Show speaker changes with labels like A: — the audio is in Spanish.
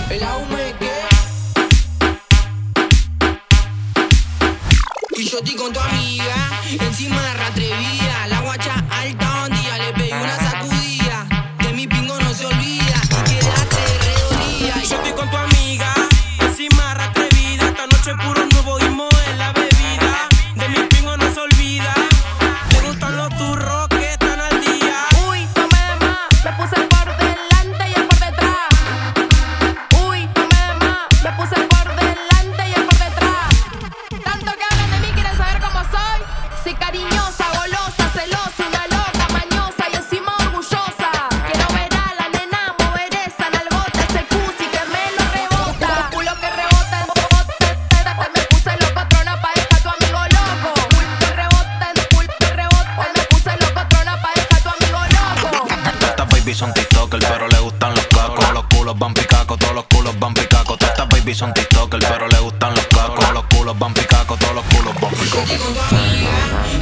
A: El aume que. Y yo estoy con tu amiga, encima de atrevida. La guacha alta un día le pegué una sacudida. De mi pingo no se olvida y quedaste redolida.
B: Yo estoy con tu amiga, encima de atrevida. Esta noche puro nuevo dimos en la bebida. De mi pingo no se olvida. Te gustan los turros que están al día.
C: Uy, tomé de más, me puse por delante y el por detrás. Uy, tomé de más, me puse por delante y el por detrás. Tanto que hablan de mí, quieren saber cómo soy. Soy cariñosa, golosa, celosa, una loca, mañosa y encima orgullosa. Quiero ver a la nena mover esa nalgota, ese cusi que me lo rebota. Un culo que rebota, me puse loco, trona pa' dejar tu amigo loco. Pulpo rebota, me puse loco, trona pa' dejar tu amigo loco.
D: Estas baby son TikTokers, pero le gustan los cacos. Los culos van picacos, todos los culos van picacos. Estas baby son TikTokers, pero le gustan los cacos. Los culos van picacos, todos los culos van
A: Yo estoy
D: picacos.
A: con tu amiga,